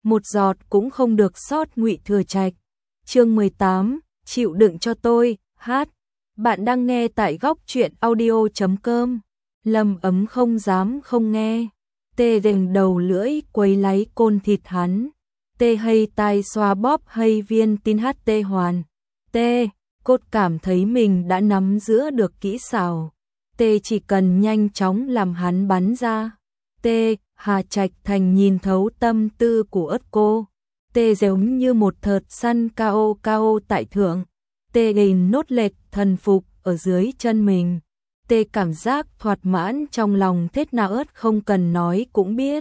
một giọt cũng không được sót. Ngụy Thừa Trạch. Chương 18, chịu đựng cho tôi. Hát. Bạn đang nghe tại góc truyện audio.com. Lâm Ấm không dám không nghe. Tê đềnh đầu lưỡi quấy lấy côn thịt hắn. Tê hay tai xoa bóp hay viên tin hát tê hoàn. Tê, cốt cảm thấy mình đã nắm giữ được kỹ xảo. Tê chỉ cần nhanh chóng làm hắn bắn ra. Tê, Hà Trạch Thành nhìn thấu tâm tư của ất cô. Tê giống như một thợt săn cao tại thượng. Tê gìn nốt lệch thần phục ở dưới chân mình. Tê cảm giác thoạt mãn trong lòng thế nào ớt không cần nói cũng biết.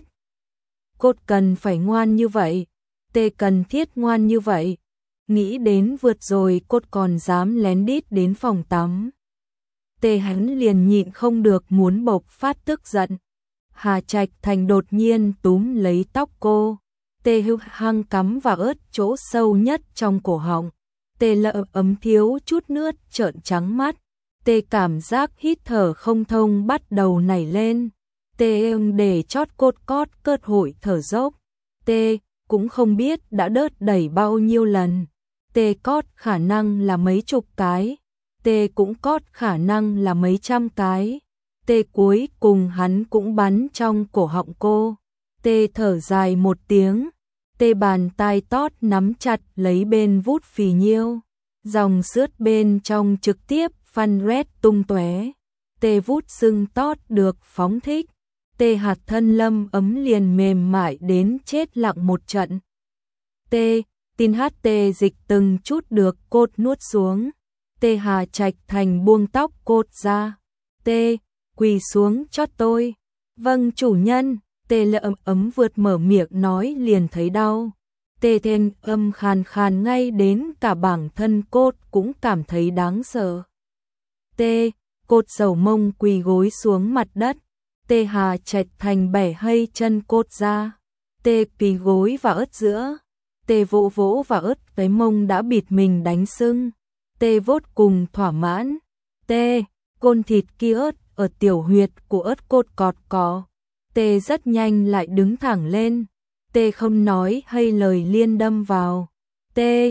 Cốt cần phải ngoan như vậy. Tê cần thiết ngoan như vậy. Nghĩ đến vượt rồi cốt còn dám lén đít đến phòng tắm. Tê hắn liền nhịn không được muốn bộc phát tức giận. Hà Trạch Thành đột nhiên túm lấy tóc cô. Tê hung hăng cắm vào ớt chỗ sâu nhất trong cổ họng. Tê lợ ấm thiếu chút nước trợn trắng mắt. Tê cảm giác hít thở không thông bắt đầu nảy lên. Tê để chót cốt cót cơn hội thở dốc. Tê cũng không biết đã đớt đẩy bao nhiêu lần. Tê cót khả năng là mấy chục cái. Tê cũng cót khả năng là mấy trăm cái. Tê cuối cùng hắn cũng bắn trong cổ họng cô. Tê thở dài một tiếng. Tê bàn tay tót nắm chặt lấy bên vút phì nhiêu. Dòng sướt bên trong trực tiếp phân rét tung tóe. Tê vút sưng tót được phóng thích. Tê hạt thân Lâm Ấm liền mềm mại đến chết lặng một trận. Tê, tin hát tê dịch từng chút được cốt nuốt xuống. Tê Hà Trạch Thành buông tóc cốt ra. Tê, quỳ xuống cho tôi. Vâng chủ nhân. Tê Lâm Ấm vượt mở miệng nói liền thấy đau. Tê thêm âm khàn khàn ngay đến cả bản thân cốt cũng cảm thấy đáng sợ. Tê, cốt dầu mông quỳ gối xuống mặt đất. Tê Hà Trạch Thành bẻ hay chân cốt ra. Tê quỳ gối vào ớt giữa. Tê vỗ vỗ vào ớt cái mông đã bịt mình đánh sưng. Tê vốt cùng thỏa mãn. Tê, côn thịt kia ớt ở tiểu huyệt của ớt cốt cọt có. Tê rất nhanh lại đứng thẳng lên. Tê không nói hay lời liên đâm vào. Tê,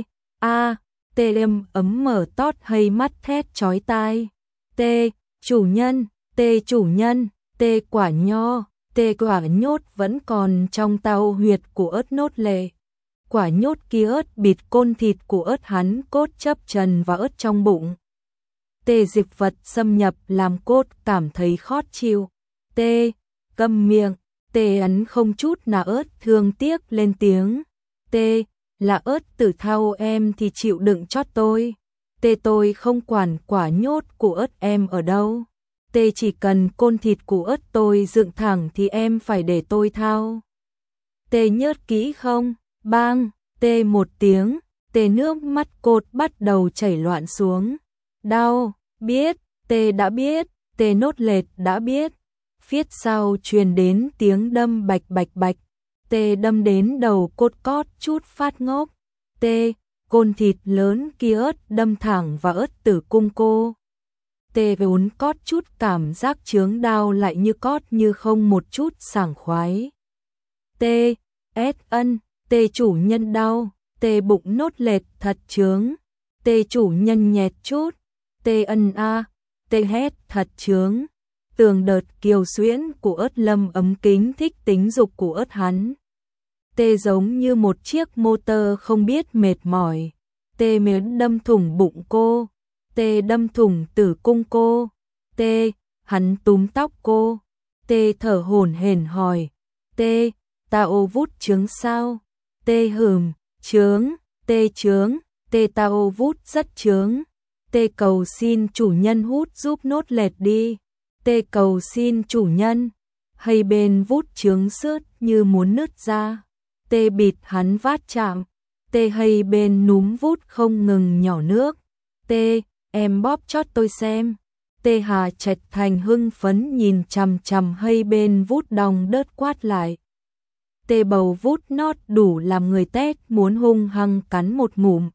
Tê Lâm Ấm mở tót hay mắt thét chói tai. Tê, chủ nhân, Tê chủ nhân, Tê quả nho, Tê quả nhốt vẫn còn trong tao huyệt của ớt nốt lệ. Quả nhốt kia ớt bịt côn thịt của ớt hắn cốt chấp trần và ớt trong bụng. Tê dịch vật xâm nhập làm cốt cảm thấy khó chịu. Tê, câm miệng. Tê ấn không chút nào ớt thương tiếc lên tiếng. Tê, là ớt tử thao em thì chịu đựng cho tôi. Tê tôi không quản quả nhốt của ớt em ở đâu. Tê chỉ cần côn thịt của ớt tôi dựng thẳng thì em phải để tôi thao. Tê nhớt kỹ không? Bang, Tê một tiếng, Tê nước mắt cốt bắt đầu chảy loạn xuống. Đau, biết, Tê đã biết, Tê nốt lệt đã biết. Phía sau truyền đến tiếng đâm bạch bạch bạch. Tê đâm đến đầu cốt cót chút phát ngốc. Tê, côn thịt lớn kia ớt đâm thẳng vào ớt tử cung cô. Tê vốn cót chút cảm giác chướng đau lại như cót như không một chút sảng khoái. Tê, ân, Tê chủ nhân đau. Tê bụng nốt lệt thật chướng. Tê chủ nhân nhẹt chút. Tê ân Tê hét thật chướng. Tường đợt kiều xuyễn của ớt Lâm Ấm kính thích tính dục của ớt hắn. Tê giống như một chiếc motor không biết mệt mỏi. Tê miến đâm thủng bụng cô. Tê đâm thủng tử cung cô. Tê, hắn túm tóc cô. Tê thở hổn hển hỏi. Tê, tao vút trướng sao? Tê hửm, trướng, Tê trướng, Tê tao vút rất trướng. Tê cầu xin chủ nhân hút giúp nốt lệt đi. Tê cầu xin chủ nhân. Hay bên vút trướng sướt như muốn nứt ra. Tê bịt hắn vát chạm. Tê hay bên núm vút không ngừng nhỏ nước. Tê, em bóp chót tôi xem. Tê Hà Trạch Thành hưng phấn nhìn chằm chằm hay bên vút đong đớt quát lại. Tê bầu vút nót đủ làm người tét muốn hung hăng cắn một ngụm.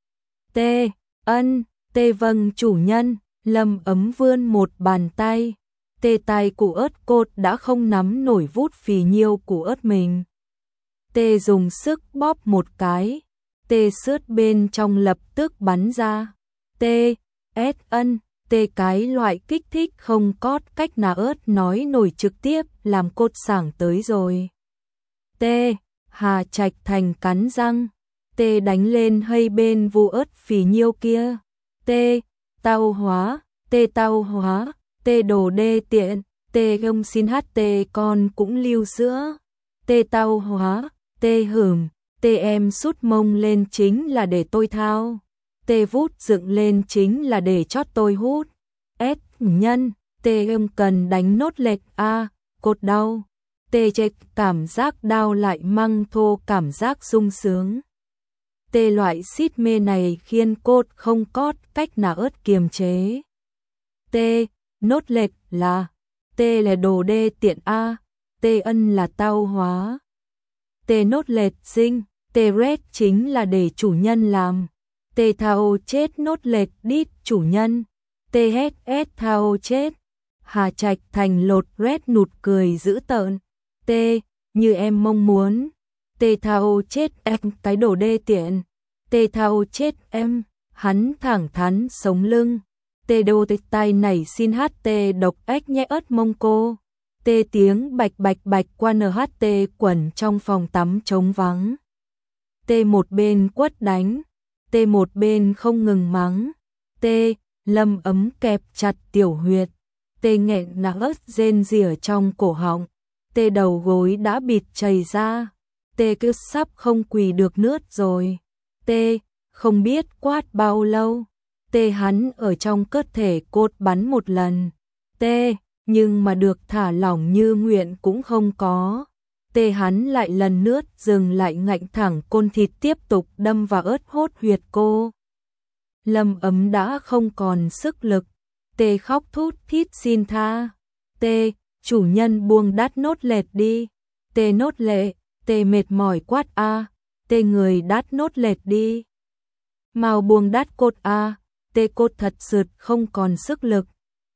Tê, ân, Tê vâng chủ nhân. Lâm Ấm vươn một bàn tay. Tê tay của ớt cốt đã không nắm nổi vút phì nhiêu của ớt mình. Tê dùng sức bóp một cái. Tê sướt bên trong lập tức bắn ra. Tê, ân, tê cái loại kích thích không có cách nào ớt nói nổi trực tiếp làm cốt sảng tới rồi. Tê, Hà Trạch Thành cắn răng. Tê đánh lên hay bên vụ ớt phì nhiêu kia. Tê, tao hóa, tê đồ đê tiện, tê gông xin hát tê con cũng lưu sữa. Tê tao hóa, tê hửm, tê em sút mông lên chính là để tôi thao. Tê vút dựng lên chính là để chót tôi hút. Nhân, tê em cần đánh nốt lệch a, cột đau. Tê chệch cảm giác đau lại măng thô cảm giác sung sướng. Tê loại xít mê này khiến cốt không cót cách nào ớt kiềm chế. Tê, nốt lệch là, tê là đồ đê tiện a, tê ân là tao hóa. Tê nốt lệch sinh, tê red chính là để chủ nhân làm. Tê thao chết nốt lệch đít chủ nhân. Tê hét thao chết. Hà Trạch Thành lột red nụt cười dữ tợn. Tê, như em mong muốn. Tê thao chết em cái đồ đê tiện. Tê thao chết em, hắn thẳng thắn sống lưng. Tê đô tê tai này xin hát tê độc ếch nhẽ ớt mông cô. Tê tiếng bạch bạch bạch qua NHT quẩn trong phòng tắm trống vắng. Tê một bên quất đánh. Tê một bên không ngừng mắng. Tê, Lâm Ấm kẹp chặt tiểu huyệt. Tê nghẹn nặng ớt rên rỉ trong cổ họng. Tê đầu gối đã bịt chảy ra. Tê cứ sắp không quỳ được nữa rồi. Tê, không biết quát bao lâu. Tê hắn ở trong cơ thể cốt bắn một lần. Tê, nhưng mà được thả lỏng như nguyện cũng không có. Tê hắn lại lần nữa dừng lại ngạnh thẳng côn thịt tiếp tục đâm vào ớt hốt huyệt cô. Lâm Ấm đã không còn sức lực. Tê khóc thút thít xin tha. Tê, chủ nhân buông đát nốt lệch đi. Tê nốt lệ, tê mệt mỏi quát a. Tê người đát nốt lệch đi. Mau buông đát cốt a. Tê cốt thật sượt không còn sức lực.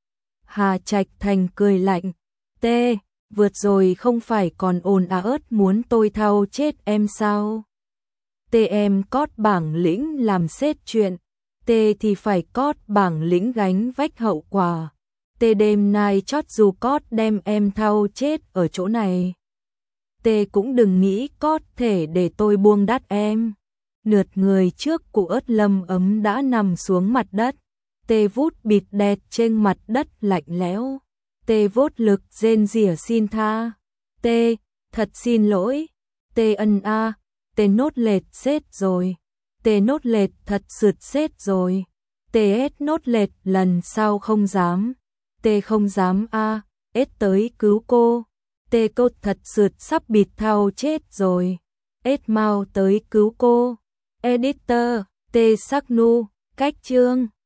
Hà Trạch Thành cười lạnh. Tê, vượt rồi không phải còn ồn ớt muốn tôi thao chết em sao? Tê em cót bảng lĩnh làm xếp chuyện. Tê thì phải cót bảng lĩnh gánh vách hậu quả. Tê đêm nay chót dù cót đem em thao chết ở chỗ này. Tê cũng đừng nghĩ cót thể để tôi buông đát em. Nượt người trước cụ ớt Lâm Ấm đã nằm xuống mặt đất. Tê vút bịt đẹt trên mặt đất lạnh lẽo. Tê vốt lực rên rỉ xin tha. Tê, thật xin lỗi. Tê ân a. Tê nốt lệch xết rồi. Tê nốt lệch thật sượt xết rồi. Tê ết nốt lệch lần sau không dám. Tê không dám a. Ết tới cứu cô. Tê cốt thật sượt sắp bịt thao chết rồi. Ết mau tới cứu cô. Editor, Tê Sắc Nu, cách chương.